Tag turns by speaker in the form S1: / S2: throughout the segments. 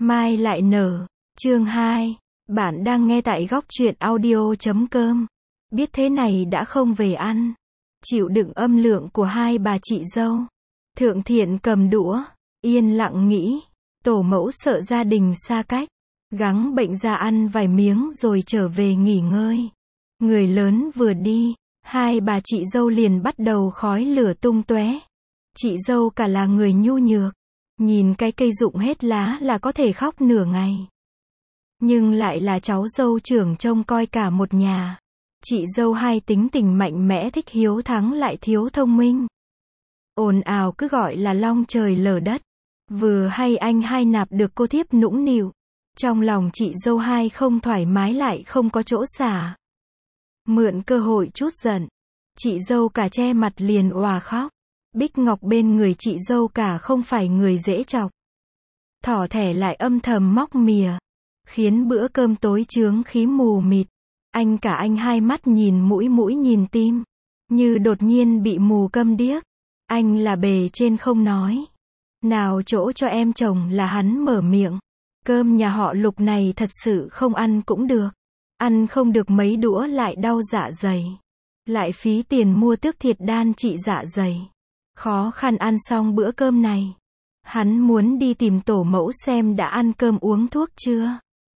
S1: Mai lại nở. Chương 2. Bạn đang nghe tại góc truyện audio.com. Biết thế này đã không về ăn. Chịu đựng âm lượng của hai bà chị dâu. Thượng Thiện cầm đũa, yên lặng nghĩ. Tổ mẫu sợ gia đình xa cách. Gắng bệnh ra ăn vài miếng rồi trở về nghỉ ngơi. Người lớn vừa đi, hai bà chị dâu liền bắt đầu khói lửa tung tóe. Chị dâu cả là người nhu nhược. Nhìn cái cây rụng hết lá là có thể khóc nửa ngày. Nhưng lại là cháu dâu trưởng trông coi cả một nhà. Chị dâu hai tính tình mạnh mẽ, thích hiếu thắng lại thiếu thông minh. Ồn ào cứ gọi là long trời lở đất. Vừa hay anh hai nạp được cô thiếp nũng nịu. Trong lòng chị dâu hai không thoải mái lại không có chỗ xả. Mượn cơ hội chút giận, chị dâu cả che mặt liền òa khóc. Bích Ngọc bên người chị dâu cả không phải người dễ chọc. Thỏ thẻ lại âm thầm móc mìa, khiến bữa cơm tối chướng khí mù mịt. Anh cả anh hai mắt nhìn mũi mũi nhìn tim, như đột nhiên bị mù câm điếc. Anh là bề trên không nói. Nào chỗ cho em chồng là hắn mở miệng. Cơm nhà họ Lục này thật sự không ăn cũng được. Ăn không được mấy đũa lại đau dạ dày. Lại phí tiền mua tước thiệt đan trị dạ dày. Khó khăn ăn xong bữa cơm này. Hắn muốn đi tìm tổ mẫu xem đã ăn cơm uống thuốc chưa.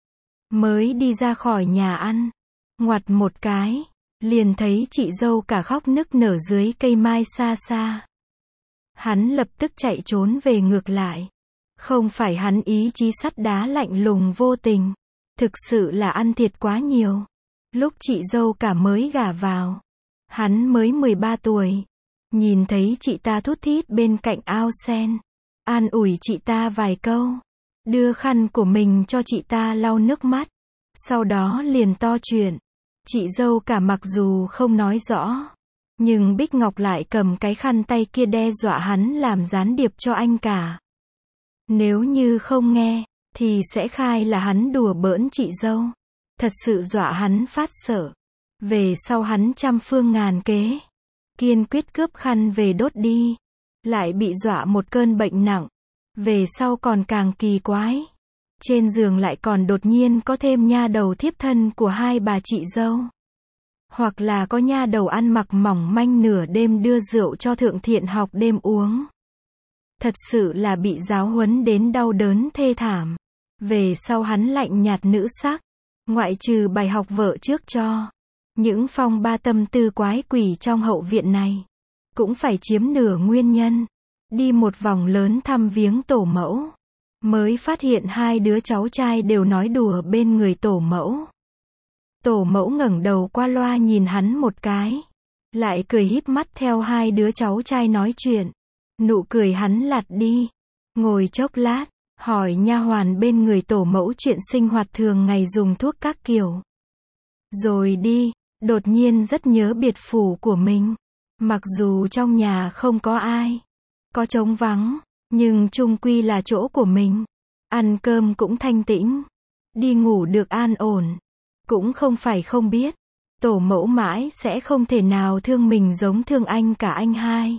S1: Mới đi ra khỏi nhà ăn. Ngoặt một cái. Liền thấy chị dâu cả khóc nức nở dưới cây mai xa xa. Hắn lập tức chạy trốn về ngược lại. Không phải hắn ý chí sắt đá lạnh lùng vô tình. Thực sự là ăn thiệt quá nhiều. Lúc chị dâu cả mới gả vào. Hắn mới 13 tuổi. Nhìn thấy chị ta thút thít bên cạnh ao sen. An ủi chị ta vài câu. Đưa khăn của mình cho chị ta lau nước mắt. Sau đó liền to chuyện. Chị dâu cả mặc dù không nói rõ. Nhưng Bích Ngọc lại cầm cái khăn tay kia đe dọa hắn làm gián điệp cho anh cả. Nếu như không nghe, thì sẽ khai là hắn đùa bỡn chị dâu. Thật sự dọa hắn phát sợ. Về sau hắn trăm phương ngàn kế. Kiên quyết cướp khăn về đốt đi. Lại bị dọa một cơn bệnh nặng. Về sau còn càng kỳ quái. Trên giường lại còn đột nhiên có thêm nha đầu thiếp thân của hai bà chị dâu. Hoặc là có nha đầu ăn mặc mỏng manh nửa đêm đưa rượu cho Thượng Thiện học đêm uống. Thật sự là bị giáo huấn đến đau đớn thê thảm. Về sau hắn lạnh nhạt nữ sắc. Ngoại trừ bài học vợ trước cho. Những phong ba tâm tư quái quỷ trong hậu viện này. Cũng phải chiếm nửa nguyên nhân. Đi một vòng lớn thăm viếng tổ mẫu. Mới phát hiện hai đứa cháu trai đều nói đùa bên người tổ mẫu. Tổ mẫu ngẩng đầu qua loa nhìn hắn một cái. Lại cười híp mắt theo hai đứa cháu trai nói chuyện. Nụ cười hắn lạt đi. Ngồi chốc lát, hỏi nha hoàn bên người tổ mẫu chuyện sinh hoạt thường ngày dùng thuốc các kiểu. Rồi đi, đột nhiên rất nhớ biệt phủ của mình. Mặc dù trong nhà không có ai, có trống vắng, nhưng chung quy là chỗ của mình. Ăn cơm cũng thanh tĩnh, đi ngủ được an ổn. Cũng không phải không biết, tổ mẫu mãi sẽ không thể nào thương mình giống thương anh cả anh hai.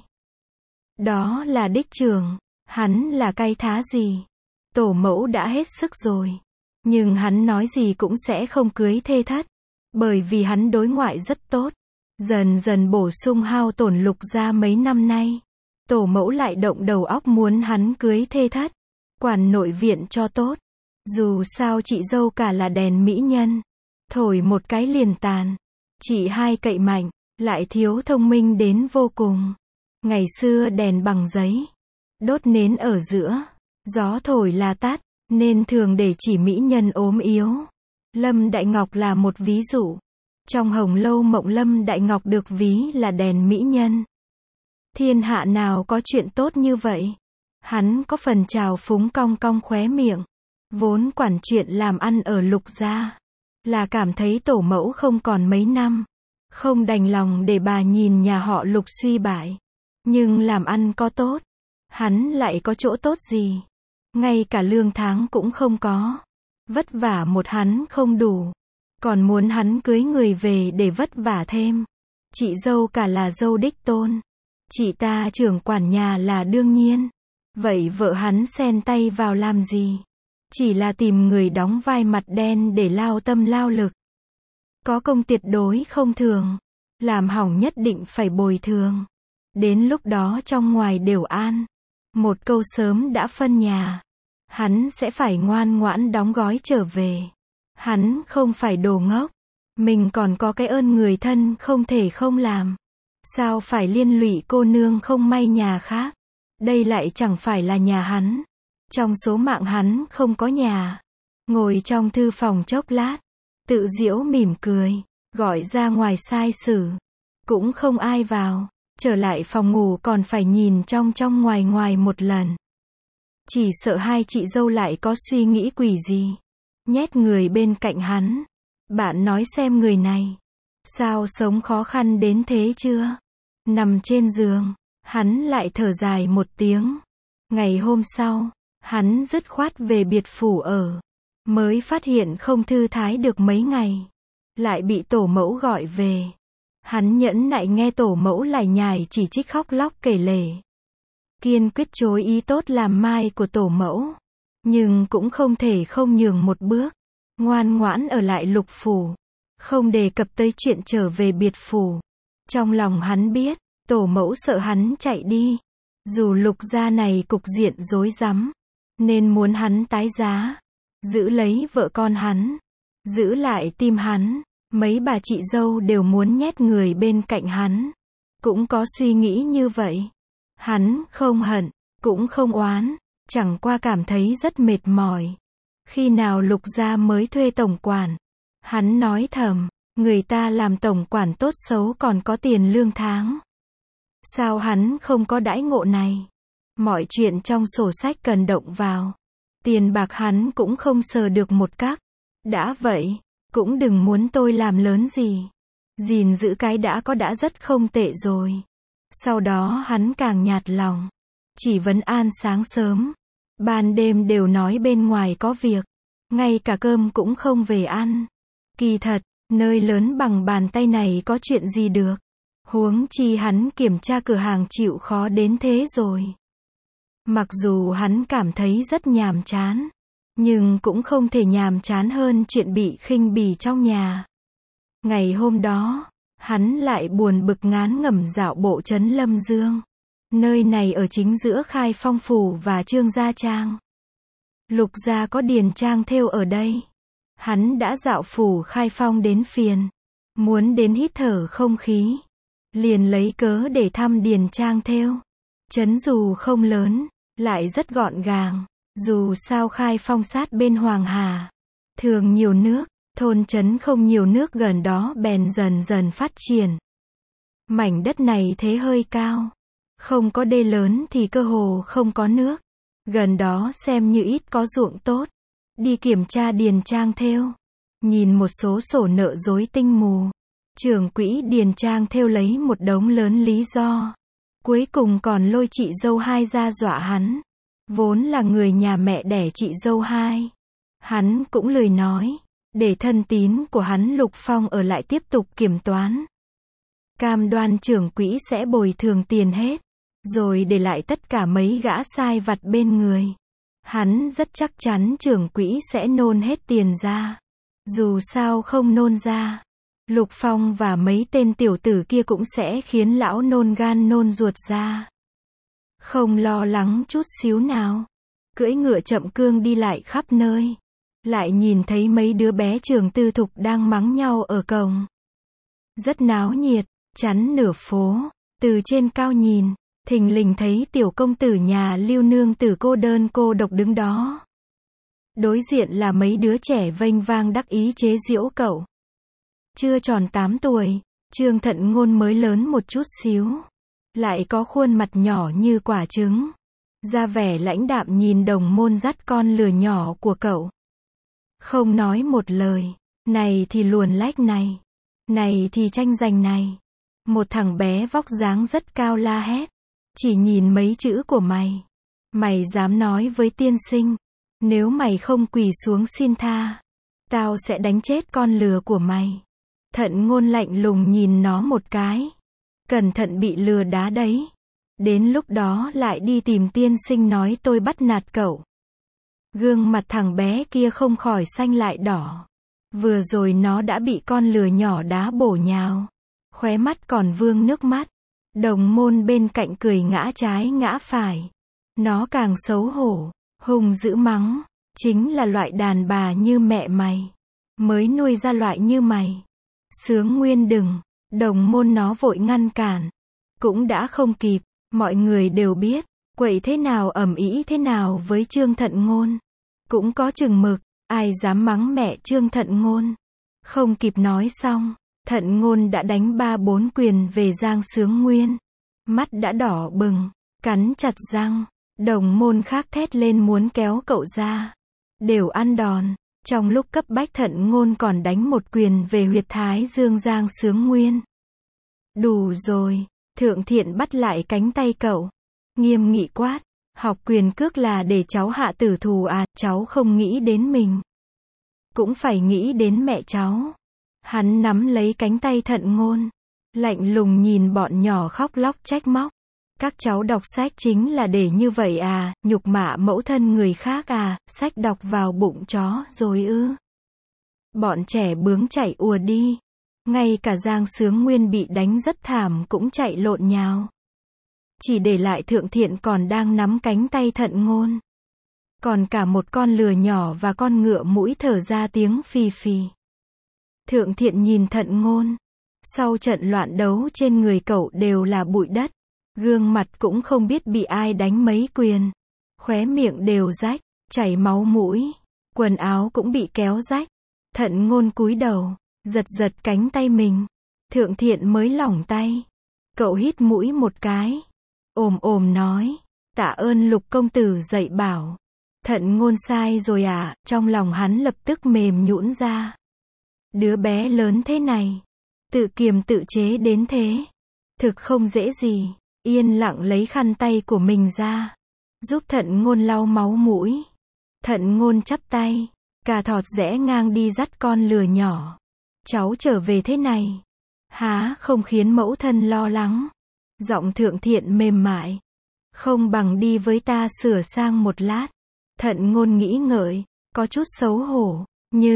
S1: Đó là đích trưởng, hắn là cay thá gì. Tổ mẫu đã hết sức rồi. Nhưng hắn nói gì cũng sẽ không cưới thê thất. Bởi vì hắn đối ngoại rất tốt. Dần dần bổ sung hao tổn Lục gia mấy năm nay. Tổ mẫu lại động đầu óc muốn hắn cưới thê thất. Quản nội viện cho tốt. Dù sao chị dâu cả là đèn mỹ nhân. Thổi một cái liền tàn. Chị hai cậy mạnh, lại thiếu thông minh đến vô cùng. Ngày xưa đèn bằng giấy. Đốt nến ở giữa. Gió thổi là tắt. Nên thường để chỉ mỹ nhân ốm yếu. Lâm Đại Ngọc là một ví dụ. Trong Hồng Lâu Mộng Lâm Đại Ngọc được ví là đèn mỹ nhân. Thiên hạ nào có chuyện tốt như vậy. Hắn có phần trào phúng cong cong khóe miệng. Vốn quản chuyện làm ăn ở Lục gia. Là cảm thấy tổ mẫu không còn mấy năm. Không đành lòng để bà nhìn nhà họ Lục suy bại. Nhưng làm ăn có tốt. Hắn lại có chỗ tốt gì. Ngay cả lương tháng cũng không có. Vất vả một hắn không đủ. Còn muốn hắn cưới người về để vất vả thêm. Chị dâu cả là dâu đích tôn. Chị ta trưởng quản nhà là đương nhiên. Vậy vợ hắn xen tay vào làm gì? Chỉ là tìm người đóng vai mặt đen để lao tâm lao lực. Có công tuyệt đối không thường. Làm hỏng nhất định phải bồi thường. Đến lúc đó trong ngoài đều an. Một câu sớm đã phân nhà. Hắn sẽ phải ngoan ngoãn đóng gói trở về. Hắn không phải đồ ngốc. Mình còn có cái ơn người thân không thể không làm. Sao phải liên lụy cô nương không may nhà khác. Đây lại chẳng phải là nhà hắn. Trong số mạng hắn không có nhà. Ngồi trong thư phòng chốc lát. Tự giễu mỉm cười. Gọi ra ngoài sai sử. Cũng không ai vào. Trở lại phòng ngủ còn phải nhìn trong ngoài ngoài một lần. Chỉ sợ hai chị dâu lại có suy nghĩ quỷ gì. Nhét người bên cạnh hắn. Bạn nói xem người này. Sao sống khó khăn đến thế chưa? Nằm trên giường. Hắn lại thở dài một tiếng. Ngày hôm sau. Hắn dứt khoát về biệt phủ ở. Mới phát hiện không thư thái được mấy ngày. Lại bị tổ mẫu gọi về. Hắn nhẫn nại nghe tổ mẫu lải nhải chỉ trích khóc lóc kể lể. Kiên quyết chối ý tốt làm mai của tổ mẫu. Nhưng cũng không thể không nhường một bước. Ngoan ngoãn ở lại Lục phủ. Không đề cập tới chuyện trở về biệt phủ. Trong lòng hắn biết, tổ mẫu sợ hắn chạy đi. Dù Lục gia này cục diện rối rắm, nên muốn hắn tái giá. Giữ lấy vợ con hắn. Giữ lại tim hắn. Mấy bà chị dâu đều muốn nhét người bên cạnh hắn. Cũng có suy nghĩ như vậy. Hắn không hận, cũng không oán. Chẳng qua cảm thấy rất mệt mỏi. Khi nào Lục gia mới thuê tổng quản. Hắn nói thầm, người ta làm tổng quản tốt xấu còn có tiền lương tháng. Sao hắn không có đãi ngộ này? Mọi chuyện trong sổ sách cần động vào. Tiền bạc hắn cũng không sờ được một các. Đã vậy, cũng đừng muốn tôi làm lớn gì. Gìn giữ cái đã có đã rất không tệ rồi. Sau đó hắn càng nhạt lòng. Chỉ vấn an sáng sớm. Ban đêm đều nói bên ngoài có việc. Ngay cả cơm cũng không về ăn. Kỳ thật, nơi lớn bằng bàn tay này có chuyện gì được. Huống chi hắn kiểm tra cửa hàng chịu khó đến thế rồi. Mặc dù hắn cảm thấy rất nhàm chán. Nhưng cũng không thể nhàm chán hơn chuyện bị khinh bỉ trong nhà. Ngày hôm đó, hắn lại buồn bực ngán ngẩm dạo bộ trấn Lâm Dương. Nơi này ở chính giữa Khai Phong phủ và Trương Gia Trang. Lục gia có điền trang thêu ở đây. Hắn đã dạo phủ Khai Phong đến phiền. Muốn đến hít thở không khí. Liền lấy cớ để thăm điền trang thêu. Trấn dù không lớn, lại rất gọn gàng. Dù sao Khai Phong sát bên Hoàng Hà. Thường nhiều nước, thôn trấn không nhiều nước gần đó bèn dần dần phát triển. Mảnh đất này thế hơi cao. Không có đê lớn thì cơ hồ không có nước. Gần đó xem như ít có ruộng tốt. Đi kiểm tra điền trang thêu. Nhìn một số sổ nợ rối tinh mù. Trưởng quỹ điền trang thêu lấy một đống lớn lý do. Cuối cùng còn lôi chị dâu hai ra dọa hắn. Vốn là người nhà mẹ đẻ chị dâu hai. Hắn cũng lười nói. Để thân tín của hắn Lục Phong ở lại tiếp tục kiểm toán. Cam đoan trưởng quỹ sẽ bồi thường tiền hết. Rồi để lại tất cả mấy gã sai vặt bên người. Hắn rất chắc chắn trưởng quỹ sẽ nôn hết tiền ra. Dù sao không nôn ra, Lục Phong và mấy tên tiểu tử kia cũng sẽ khiến lão nôn gan nôn ruột ra. Không lo lắng chút xíu nào. Cưỡi ngựa chậm cương đi lại khắp nơi. Lại nhìn thấy mấy đứa bé trường tư thục đang mắng nhau ở cổng. Rất náo nhiệt, chắn nửa phố. Từ trên cao nhìn, thình lình thấy tiểu công tử nhà Lưu nương tử cô đơn cô độc đứng đó. Đối diện là mấy đứa trẻ vênh vang đắc ý chế giễu cậu. Chưa tròn 8 tuổi, Trương Thận Ngôn mới lớn một chút xíu. Lại có khuôn mặt nhỏ như quả trứng. Ra vẻ lãnh đạm nhìn đồng môn dắt con lừa nhỏ của cậu. Không nói một lời. Này thì luồn lách này. Này thì tranh giành này. Một thằng bé vóc dáng rất cao la hét. Chỉ nhìn mấy chữ của mày. Mày dám nói với tiên sinh. Nếu mày không quỳ xuống xin tha. Tao sẽ đánh chết con lừa của mày. Thận Ngôn lạnh lùng nhìn nó một cái. Cẩn thận bị lừa đá đấy. Đến lúc đó lại đi tìm tiên sinh nói tôi bắt nạt cậu. Gương mặt thằng bé kia không khỏi xanh lại đỏ. Vừa rồi nó đã bị con lừa nhỏ đá bổ nhào. Khóe mắt còn vương nước mắt. Đồng môn bên cạnh cười ngã trái ngã phải. Nó càng xấu hổ, hung dữ mắng. Chính là loại đàn bà như mẹ mày. Mới nuôi ra loại như mày. Sướng Nguyên đừng. Đồng môn nó vội ngăn cản. Cũng đã không kịp. Mọi người đều biết. Quậy thế nào ầm ĩ thế nào với Trương Thận Ngôn. Cũng có chừng mực. Ai dám mắng mẹ Trương Thận Ngôn. Không kịp nói xong. Thận Ngôn đã đánh 3-4 quyền về Giang Sướng Nguyên. Mắt đã đỏ bừng. Cắn chặt răng. Đồng môn khác thét lên muốn kéo cậu ra. Đều ăn đòn. Trong lúc cấp bách Thận Ngôn còn đánh một quyền về huyệt thái dương Giang Sướng Nguyên. Đủ rồi. Thượng Thiện bắt lại cánh tay cậu. Nghiêm nghị quát. Học quyền cước là để cháu hạ tử thù à, cháu không nghĩ đến mình. Cũng phải nghĩ đến mẹ cháu. Hắn nắm lấy cánh tay Thận Ngôn. Lạnh lùng nhìn bọn nhỏ khóc lóc trách móc. Các cháu đọc sách chính là để như vậy à, nhục mạ mẫu thân người khác à, sách đọc vào bụng chó rồi ư. Bọn trẻ bướng chạy ùa đi. Ngay cả Giang Sướng Nguyên bị đánh rất thảm cũng chạy lộn nhào. Chỉ để lại Thượng Thiện còn đang nắm cánh tay Thận Ngôn. Còn cả một con lừa nhỏ và con ngựa mũi thở ra tiếng phì phì. Thượng Thiện nhìn Thận Ngôn. Sau trận loạn đấu trên người cậu đều là bụi đất. Gương mặt cũng không biết bị ai đánh mấy quyền. Khóe miệng đều rách, chảy máu mũi. Quần áo cũng bị kéo rách. Thận Ngôn cúi đầu, giật giật cánh tay mình. Thượng Thiện mới lỏng tay. Cậu hít mũi một cái. Ồm nói. Tạ ơn Lục công tử dạy bảo. Thận Ngôn sai rồi à, trong lòng hắn lập tức mềm nhũn ra. Đứa bé lớn thế này. Tự kiềm tự chế đến thế. Thực không dễ gì. Yên lặng lấy khăn tay của mình ra. Giúp Thận Ngôn lau máu mũi. Thận Ngôn chắp tay. Cà thọt rẽ ngang đi dắt con lừa nhỏ. Cháu trở về thế này. Há không khiến mẫu thân lo lắng. Giọng Thượng Thiện mềm mại. Không bằng đi với ta sửa sang một lát. Thận Ngôn nghĩ ngợi. Có chút xấu hổ.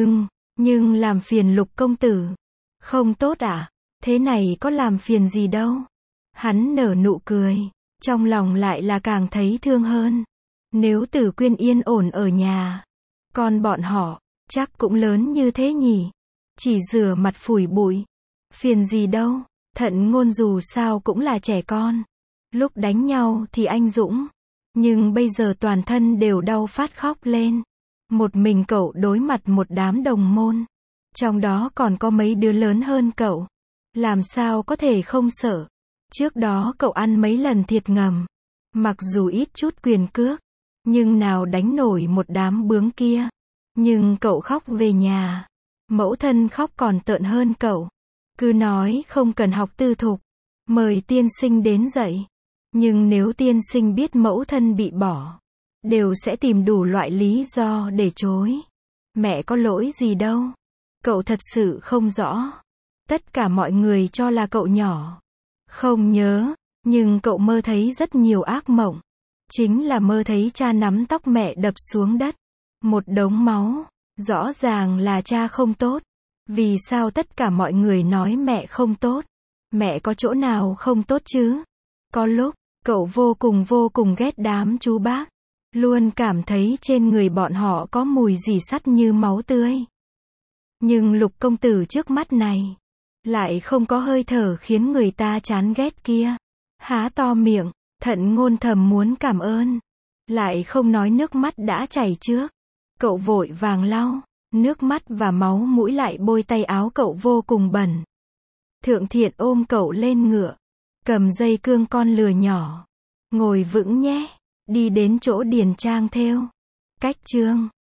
S1: Nhưng làm phiền Lục công tử. Không tốt à? Thế này có làm phiền gì đâu. Hắn nở nụ cười. Trong lòng lại là càng thấy thương hơn. Nếu Tử Quyên yên ổn ở nhà. Con bọn họ, chắc cũng lớn như thế nhỉ. Chỉ rửa mặt phủi bụi. Phiền gì đâu. Thận Ngôn dù sao cũng là trẻ con. Lúc đánh nhau thì anh dũng. Nhưng bây giờ toàn thân đều đau phát khóc lên. Một mình cậu đối mặt một đám đồng môn. Trong đó còn có mấy đứa lớn hơn cậu. Làm sao có thể không sợ. Trước đó cậu ăn mấy lần thiệt ngầm. Mặc dù ít chút quyền cước. Nhưng nào đánh nổi một đám bướng kia. Nhưng cậu khóc về nhà. Mẫu thân khóc còn tợn hơn cậu. Cứ nói không cần học tư thục. Mời tiên sinh đến dạy. Nhưng nếu tiên sinh biết mẫu thân bị bỏ. Đều sẽ tìm đủ loại lý do để chối. Mẹ có lỗi gì đâu. Cậu thật sự không rõ. Tất cả mọi người cho là cậu nhỏ. Không nhớ. Nhưng cậu mơ thấy rất nhiều ác mộng. Chính là mơ thấy cha nắm tóc mẹ đập xuống đất. Một đống máu. Rõ ràng là cha không tốt. Vì sao tất cả mọi người nói mẹ không tốt? Mẹ có chỗ nào không tốt chứ? Có lúc, cậu vô cùng ghét đám chú bác. Luôn cảm thấy trên người bọn họ có mùi dì sắt như máu tươi. Nhưng Lục công tử trước mắt này. Lại không có hơi thở khiến người ta chán ghét kia. Há to miệng, Thận Ngôn thầm muốn cảm ơn. Lại không nói nước mắt đã chảy trước. Cậu vội vàng lau. Nước mắt và máu mũi lại bôi tay áo cậu vô cùng bẩn. Thượng Thiện ôm cậu lên ngựa. Cầm dây cương con lừa nhỏ. Ngồi vững nhé. Đi đến chỗ điền trang thêu. Cách chương.